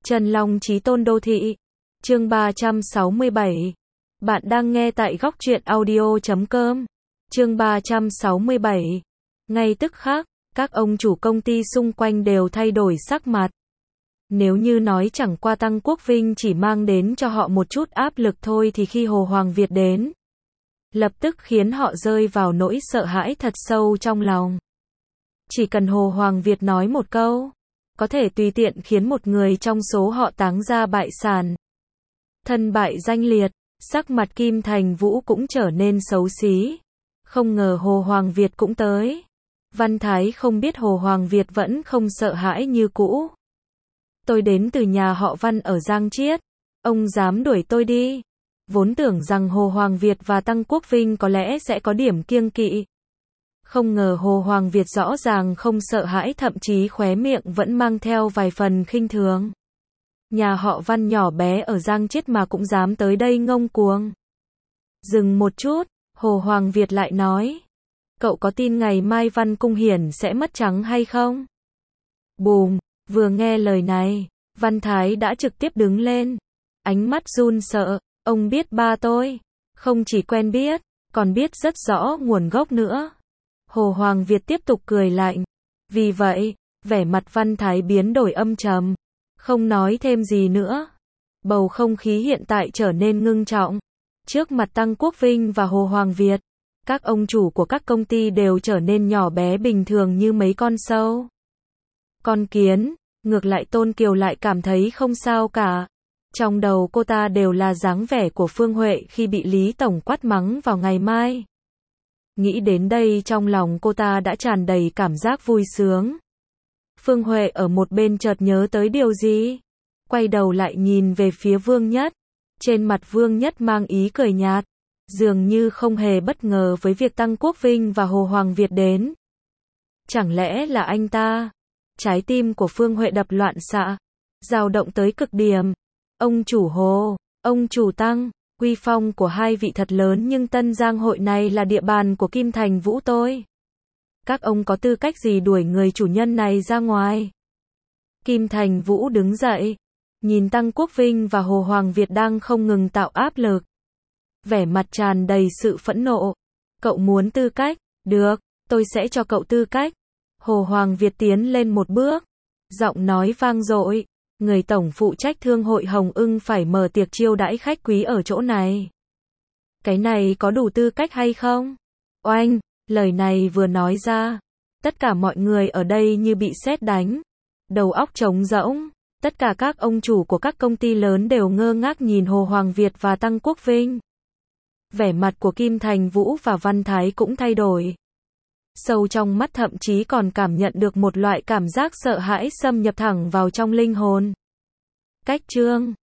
Trần Long Chí Tôn Đô Thị. Chương 367. Bạn đang nghe tại góc truyện audio.com. Chương 367. Ngay tức khắc, các ông chủ công ty xung quanh đều thay đổi sắc mặt. Nếu như nói chẳng qua Tăng Quốc Vinh chỉ mang đến cho họ một chút áp lực thôi thì khi Hồ Hoàng Việt đến, lập tức khiến họ rơi vào nỗi sợ hãi thật sâu trong lòng. Chỉ cần Hồ Hoàng Việt nói một câu, có thể tùy tiện khiến một người trong số họ táng ra bại sản, thân bại danh liệt. Sắc mặt Kim Thành Vũ cũng trở nên xấu xí. Không ngờ Hồ Hoàng Việt cũng tới. Văn Thái không biết Hồ Hoàng Việt vẫn không sợ hãi như cũ. Tôi đến từ nhà họ Văn ở Giang Chiết. Ông dám đuổi tôi đi. Vốn tưởng rằng Hồ Hoàng Việt và Tăng Quốc Vinh có lẽ sẽ có điểm kiêng kỵ. Không ngờ Hồ Hoàng Việt rõ ràng không sợ hãi, thậm chí khóe miệng vẫn mang theo vài phần khinh thường. Nhà họ Văn nhỏ bé ở Giang Chiết mà cũng dám tới đây ngông cuồng. Dừng một chút, Hồ Hoàng Việt lại nói. Cậu có tin ngày mai Văn Cung Hiển sẽ mất trắng hay không? Bùm, vừa nghe lời này, Văn Thái đã trực tiếp đứng lên. Ánh mắt run sợ, ông biết ba tôi. Không chỉ quen biết, còn biết rất rõ nguồn gốc nữa. Hồ Hoàng Việt tiếp tục cười lạnh. Vì vậy, vẻ mặt Văn Thái biến đổi âm trầm. Không nói thêm gì nữa. Bầu không khí hiện tại trở nên ngưng trọng. Trước mặt Tăng Quốc Vinh và Hồ Hoàng Việt, các ông chủ của các công ty đều trở nên nhỏ bé bình thường như mấy con sâu, con kiến. Ngược lại Tôn Kiều lại cảm thấy không sao cả. Trong đầu cô ta đều là dáng vẻ của Phương Huệ khi bị Lý Tổng quát mắng vào ngày mai. Nghĩ đến đây trong lòng cô ta đã tràn đầy cảm giác vui sướng. Phương Huệ ở một bên chợt nhớ tới điều gì, quay đầu lại nhìn về phía Vương Nhất. Trên mặt Vương Nhất mang ý cười nhạt, dường như không hề bất ngờ với việc Tăng Quốc Vinh và Hồ Hoàng Việt đến. Chẳng lẽ là anh ta? Trái tim của Phương Huệ đập loạn xạ, dao động tới cực điểm. Ông chủ Hồ, ông chủ Tăng, uy phong của hai vị thật lớn, nhưng Tân Giang hội này là địa bàn của Kim Thành Vũ tôi. Các ông có tư cách gì đuổi người chủ nhân này ra ngoài? Kim Thành Vũ đứng dậy, nhìn Tăng Quốc Vinh và Hồ Hoàng Việt đang không ngừng tạo áp lực. Vẻ mặt tràn đầy sự phẫn nộ. Cậu muốn tư cách? Được, tôi sẽ cho cậu tư cách. Hồ Hoàng Việt tiến lên một bước, giọng nói vang dội. Người tổng phụ trách thương hội Hồng Ưng phải mở tiệc chiêu đãi khách quý ở chỗ này. Cái này có đủ tư cách hay không? Oanh! Lời này vừa nói ra, tất cả mọi người ở đây như bị sét đánh, đầu óc trống rỗng. Tất cả các ông chủ của các công ty lớn đều ngơ ngác nhìn Hồ Hoàng Việt và Tăng Quốc Vinh. Vẻ mặt của Kim Thành Vũ và Văn Thái cũng thay đổi. Sâu trong mắt thậm chí còn cảm nhận được một loại cảm giác sợ hãi xâm nhập thẳng vào trong linh hồn. Cách chương